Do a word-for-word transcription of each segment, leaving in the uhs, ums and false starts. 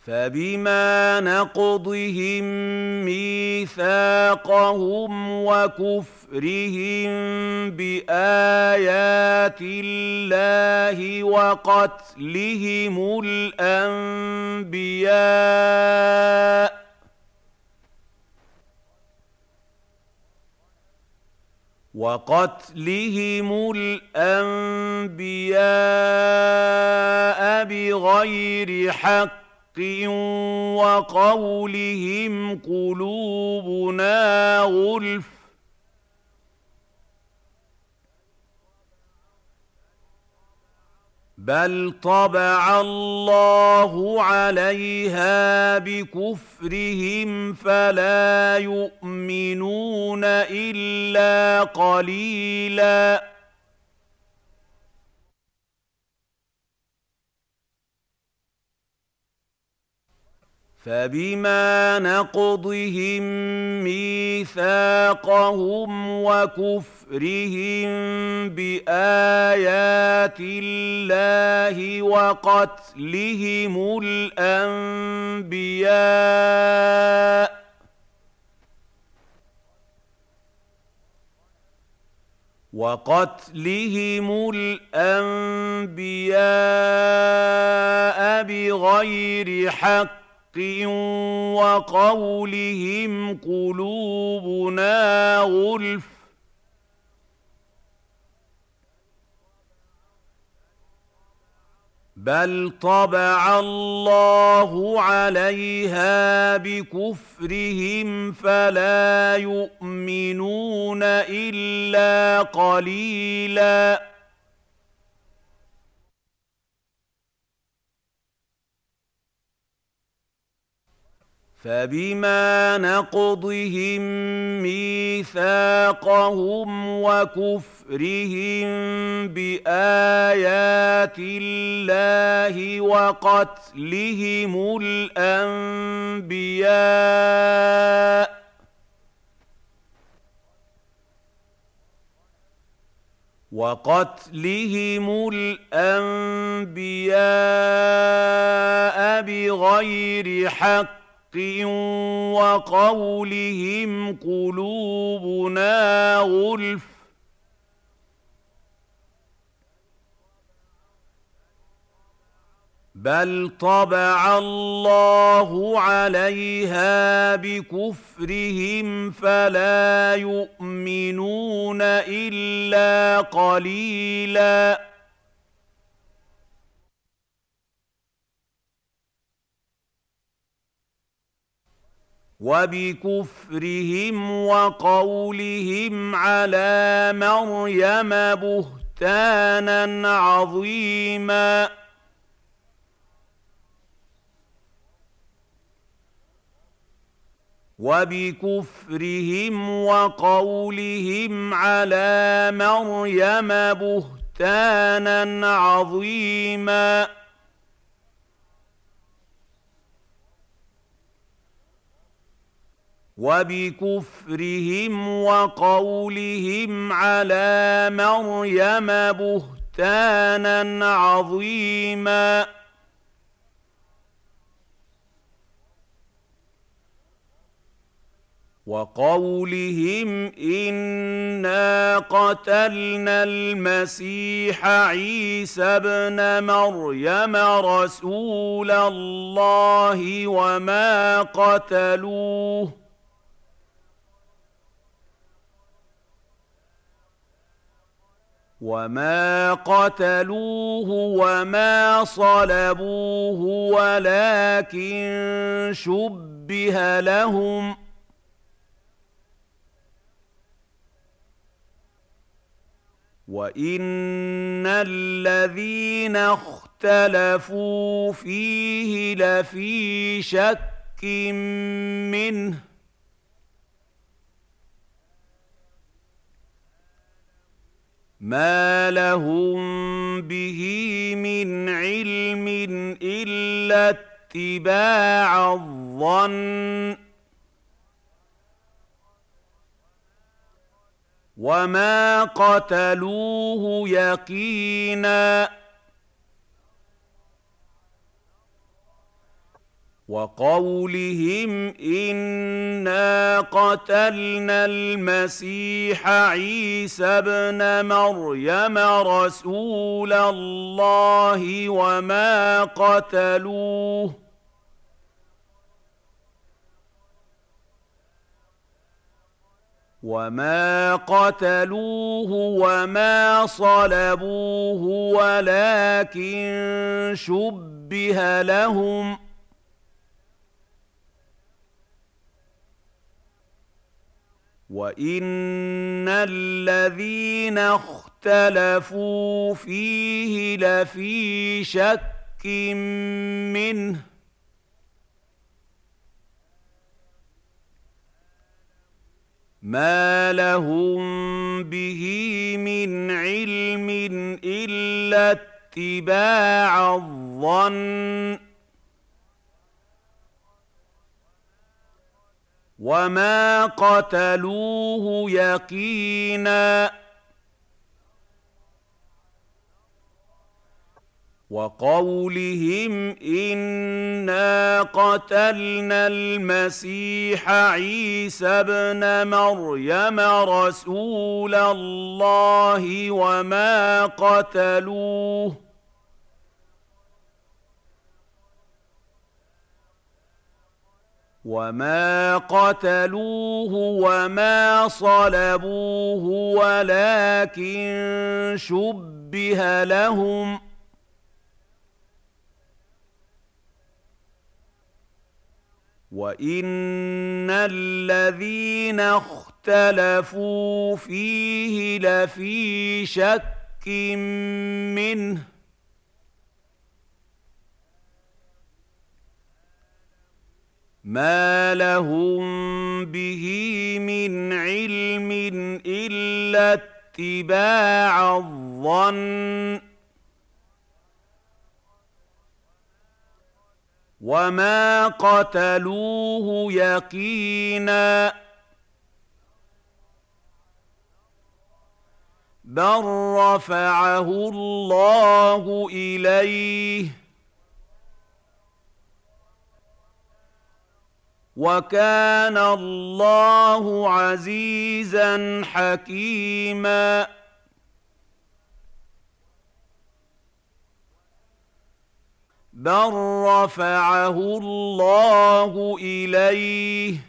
فبما نقضهم ميثاقهم وكفرهم بآيات الله وقتلهم الأنبياء وقتلهم الأنبياء بغير حق وقولهم قلوبنا غلف بل طبع الله عليها بكفرهم فلا يؤمنون إلا قليلاً فبما نقضهم ميثاقهم وكفرهم بآيات الله وقتلهم الأنبياء وقتلهم الأنبياء بغير حق وقولهم قلوبنا غلف بل طبع الله عليها بكفرهم فلا يؤمنون إلا قليلاً فبما نقضهم ميثاقهم وكفرهم بآيات الله وقتلهم الأنبياء وقتلهم الأنبياء بغير حق وقولهم قلوبنا غلف بل طبع الله عليها بكفرهم فلا يؤمنون إلا قليلاً وبكفرهم وقولهم على مريم بهتانا عظيما وبكفرهم وقولهم على مريم بهتانا عظيما وبكفرهم وقولهم على مريم بهتانا عظيما وقولهم إنا قتلنا المسيح عيسى ابن مريم رسول الله وما قتلوه وما قتلوه وما صلبوه ولكن شبه لهم وإن الذين اختلفوا فيه لفي شك منه ما لهم به من علم إلا اتباع الظن وما قتلوه يقينا وقولهم إنا قتلنا المسيح عيسى ابن مريم رسول الله وما قتلوه وما قتلوه وما صلبوه ولكن شبه لهم وإن الذين اختلفوا فيه لفي شك منه ما لهم به من علم إلا اتباع الظن وما قتلوه يقينا وقولهم إنا قتلنا المسيح عيسى ابن مريم رسول الله وما قتلوه وما قتلوه وما صلبوه ولكن شبه لهم وإن الذين اختلفوا فيه لفي شك منه ما لهم به من علم إلا اتباع الظن وما قتلوه يقينا بل رفعه الله إليه وكان الله عزيزا حكيما بل رفعه الله إليه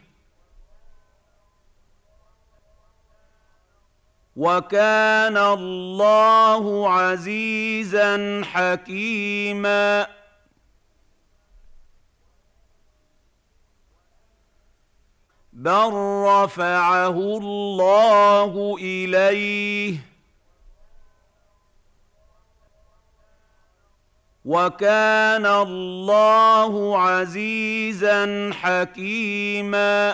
وكان الله عزيزا حكيما بل رفعه الله إليه وكان الله عزيزا حكيما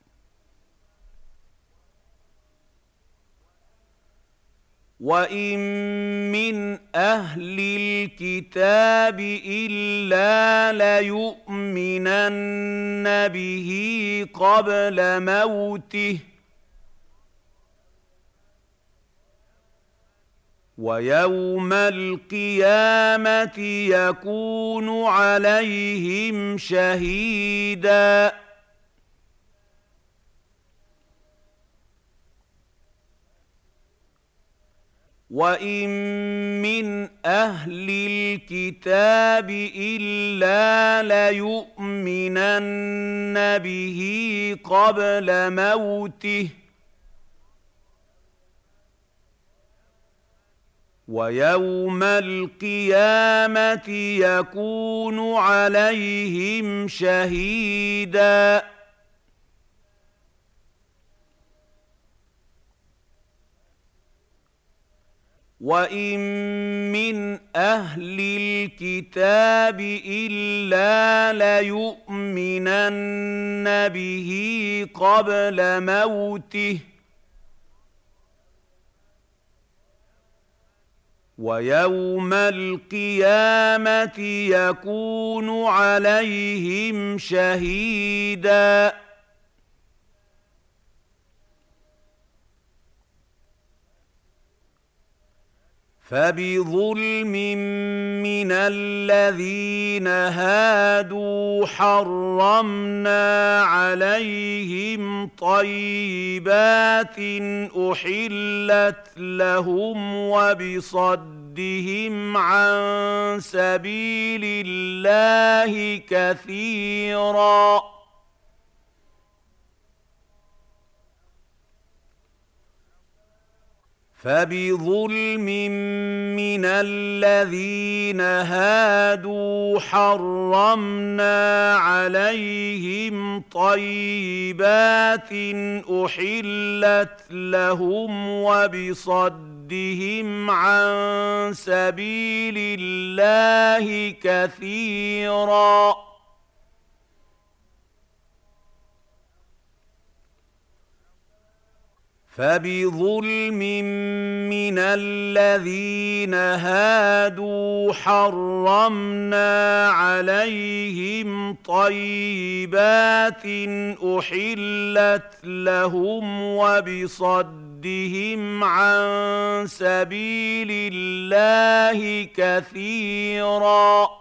وإن من أهل الكتاب إلا ليؤمنن به قبل موته ويوم القيامة يكون عليهم شهيدا وإن من أهل الكتاب إلا ليؤمنن به قبل موته ويوم القيامة يكون عليهم شهيدا وإن من أهل الكتاب إلا ليؤمنن به قبل موته ويوم القيامة يكون عليهم شهيدا فبظلم من الذين هادوا حرمنا عليهم طيبات أحلت لهم وبصدهم عن سبيل الله كثيرا فبظلم من الذين هادوا حرمنا عليهم طيبات أحلت لهم وبصدهم عن سبيل الله كثيرا فبظلم من الذين هادوا حرمنا عليهم طيبات أحلت لهم وبصدهم عن سبيل الله كثيرا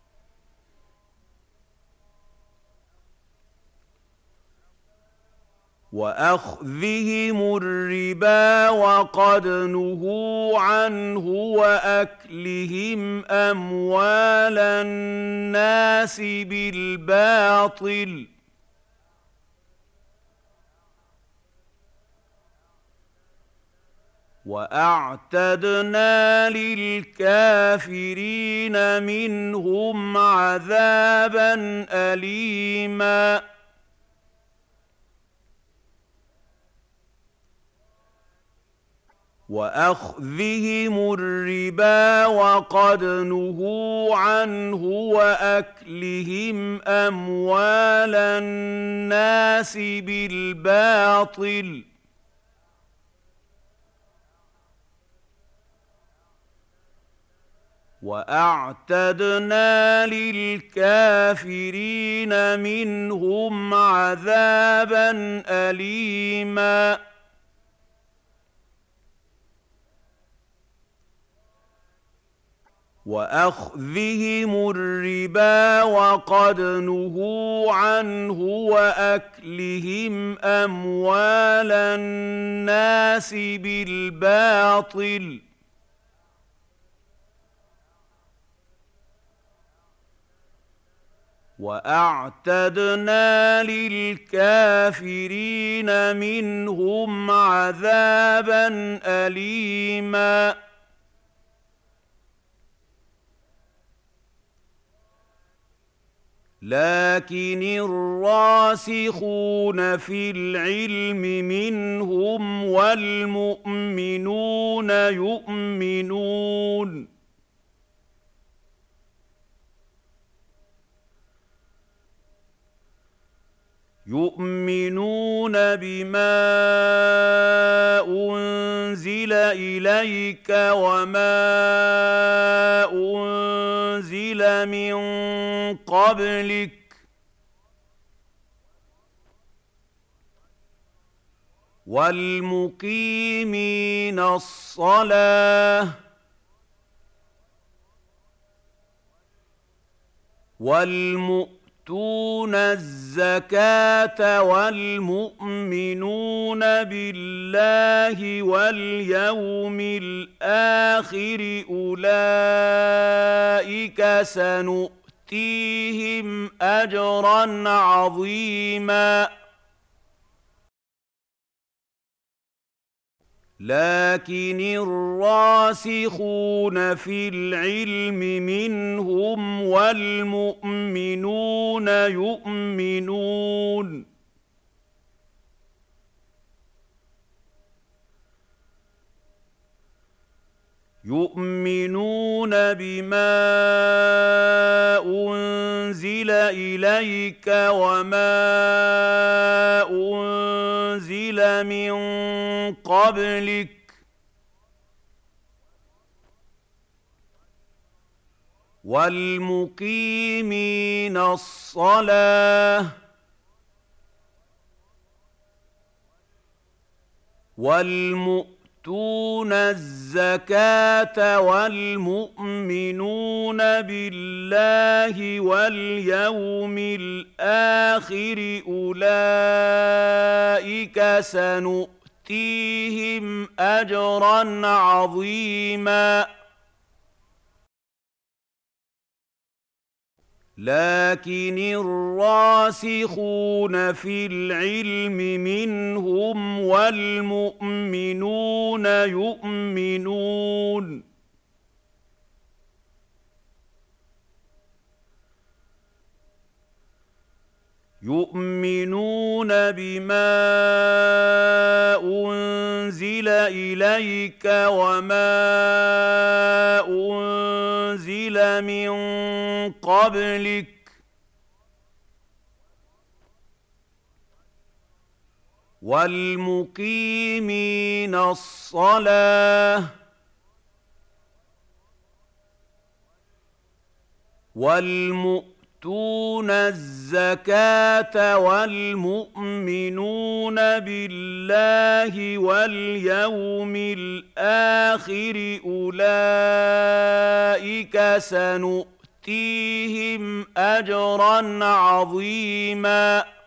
وأخذهم الربا وقد نهوا عنه وأكلهم أموال الناس بالباطل وأعتدنا للكافرين منهم عذابا أليما وأخذهم الربا وقد نهوا عنه وأكلهم أموال الناس بالباطل وأعتدنا للكافرين منهم عذابا أليما وأخذهم الربا وقد نهوا عنه وأكلهم أموال الناس بالباطل وأعتدنا للكافرين منهم عذابا أليما لكن الراسخون في العلم منهم والمؤمنون يؤمنون يؤمنون بما أنزل إليك وما أنزل من قبلك والمقيمين الصلاة والمؤمنين يؤتون الزكاة والمؤمنون بالله واليوم الآخر أولئك سنؤتيهم أجرا عظيما لكن الراسخون في العلم منهم والمؤمنون يؤمنون يؤمنون بما أنزل إليك وما أنزل من قبلك والمقيمين الصلاة والمؤمنين والمؤتون الزكاة والمؤمنون بالله واليوم الآخر أولئك سنؤتيهم أجرا عظيما. لكن الراسخون في العلم منهم والمؤمنون يؤمنون يؤمنون بما أنزل إليك وما أنزل من قبلك والمقيمين الصلاة والمؤمنين يؤتون الزكاة والمؤمنون بالله واليوم الآخر أولئك سنؤتيهم أجرا عظيما.